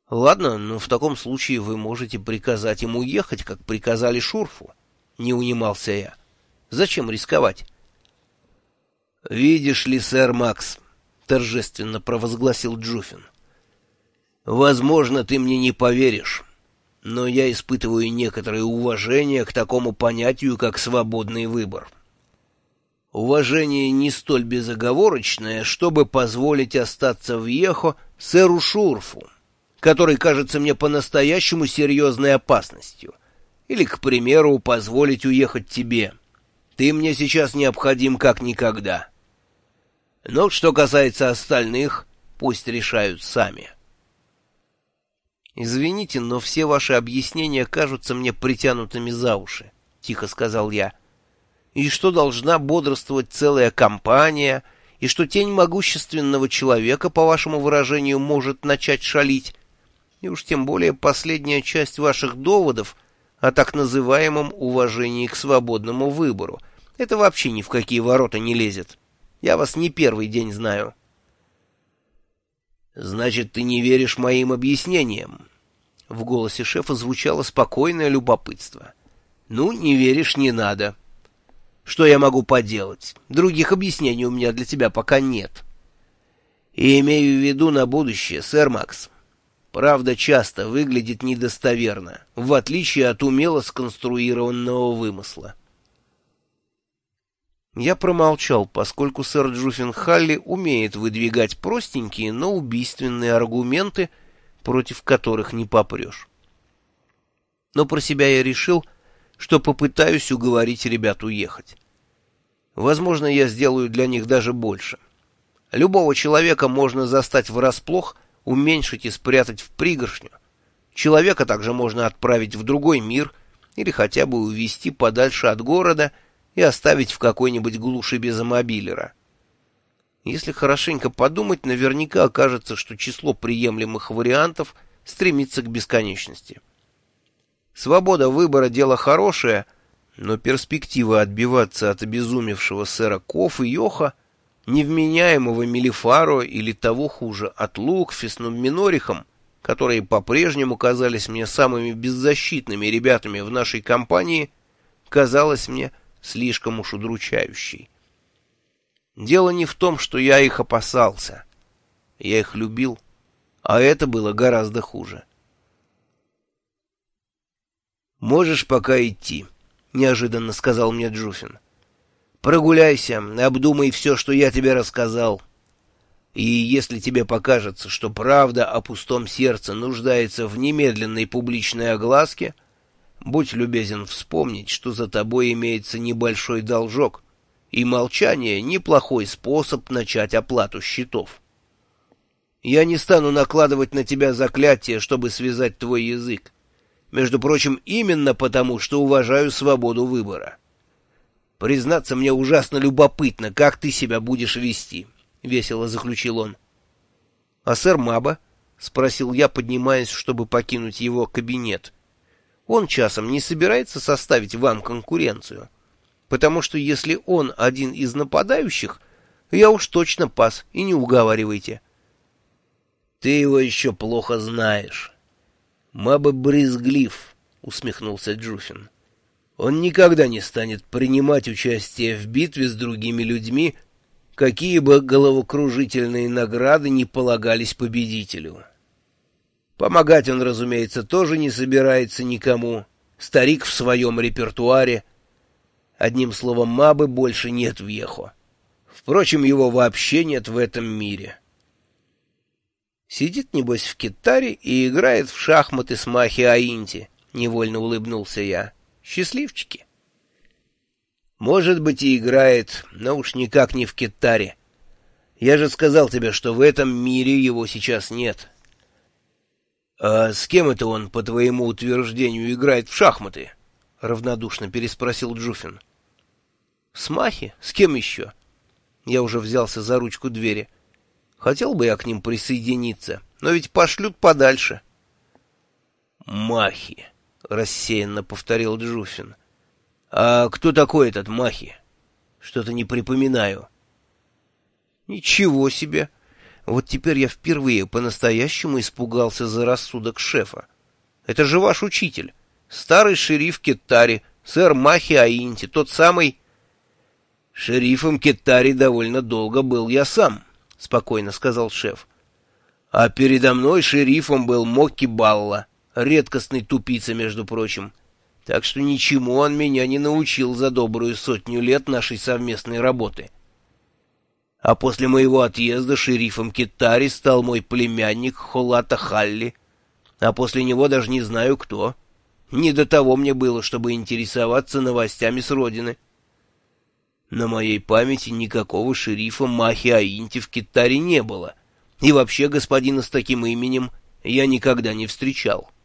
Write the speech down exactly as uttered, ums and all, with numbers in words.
Ладно, но в таком случае вы можете приказать ему ехать, как приказали Шурфу. Не унимался я. Зачем рисковать? Видишь ли, сэр Макс, торжественно провозгласил Джуффин. Возможно, ты мне не поверишь, но я испытываю некоторое уважение к такому понятию, как свободный выбор. Уважение не столь безоговорочное, чтобы позволить остаться в Йехо сэру Шурфу, который кажется мне по-настоящему серьезной опасностью, или, к примеру, позволить уехать тебе. Ты мне сейчас необходим как никогда. Но что касается остальных, пусть решают сами. «Извините, но все ваши объяснения кажутся мне притянутыми за уши», — тихо сказал я. «И что должна бодрствовать целая компания, и что тень могущественного человека, по вашему выражению, может начать шалить, и уж тем более последняя часть ваших доводов о так называемом уважении к свободному выбору. Это вообще ни в какие ворота не лезет. Я вас не первый день знаю». «Значит, ты не веришь моим объяснениям?» В голосе шефа звучало спокойное любопытство. «Ну, не веришь, не надо. Что я могу поделать? Других объяснений у меня для тебя пока нет. И имею в виду на будущее, сэр Макс. Правда часто выглядит недостоверно, в отличие от умело сконструированного вымысла». Я промолчал, поскольку сэр Джуффин Халли умеет выдвигать простенькие, но убийственные аргументы, против которых не попрешь. Но про себя я решил, что попытаюсь уговорить ребят уехать. Возможно, я сделаю для них даже больше. Любого человека можно застать врасплох, уменьшить и спрятать в пригоршню. Человека также можно отправить в другой мир или хотя бы увезти подальше от города и оставить в какой-нибудь глуши без мобилера. Если хорошенько подумать, наверняка окажется, что число приемлемых вариантов стремится к бесконечности. Свобода выбора — дело хорошее, но перспектива отбиваться от обезумевшего сэра Коф и Йоха, невменяемого Мелифаро или того хуже, от Лукфис Минорихом, которые по-прежнему казались мне самыми беззащитными ребятами в нашей компании, казалась мне слишком уж удручающей. Дело не в том, что я их опасался. Я их любил, а это было гораздо хуже. «Можешь пока идти», — неожиданно сказал мне Джуффин. «Прогуляйся, обдумай все, что я тебе рассказал. И если тебе покажется, что правда о пустом сердце нуждается в немедленной публичной огласке, будь любезен вспомнить, что за тобой имеется небольшой должок, и молчание — неплохой способ начать оплату счетов. Я не стану накладывать на тебя заклятие, чтобы связать твой язык. Между прочим, именно потому, что уважаю свободу выбора. Признаться, мне ужасно любопытно, как ты себя будешь вести», — весело заключил он. «А сэр Маба?» — спросил я, поднимаясь, чтобы покинуть его кабинет. «Он часом не собирается составить вам конкуренцию? Потому что если он один из нападающих, я уж точно пас, и не уговаривайте». «Ты его еще плохо знаешь. Маба брезглив», — усмехнулся Джуффин. «Он никогда не станет принимать участие в битве с другими людьми, какие бы головокружительные награды не полагались победителю. Помогать он, разумеется, тоже не собирается никому. Старик в своем репертуаре. Одним словом, Мабы больше нет в Йехо. Впрочем, его вообще нет в этом мире. Сидит, небось, в Китаре и играет в шахматы с Махи Аинти», — невольно улыбнулся я. «Счастливчики». «Может быть, и играет, но уж никак не в Китаре. Я же сказал тебе, что в этом мире его сейчас нет». «А с кем это он, по твоему утверждению, играет в шахматы?» — равнодушно переспросил Джуффин. «С Махи? С кем еще?» Я уже взялся за ручку двери. Хотел бы я к ним присоединиться, но ведь пошлют подальше. «Махи», — рассеянно повторил Джуффин. «А кто такой этот Махи? Что-то не припоминаю». «Ничего себе! Вот теперь я впервые по-настоящему испугался за рассудок шефа. Это же ваш учитель, старый шериф Кеттари, сэр Махи Аинти, тот самый... Шерифом Кеттари довольно долго был я сам, — спокойно сказал шеф. А передо мной шерифом был Мокки Балла, редкостный тупица, между прочим. Так что ничему он меня не научил за добрую сотню лет нашей совместной работы. А после моего отъезда шерифом Кеттари стал мой племянник Холата Халли, а после него даже не знаю кто. Не до того мне было, чтобы интересоваться новостями с родины. На моей памяти никакого шерифа Махи Аинти в Кеттари не было, и вообще господина с таким именем я никогда не встречал.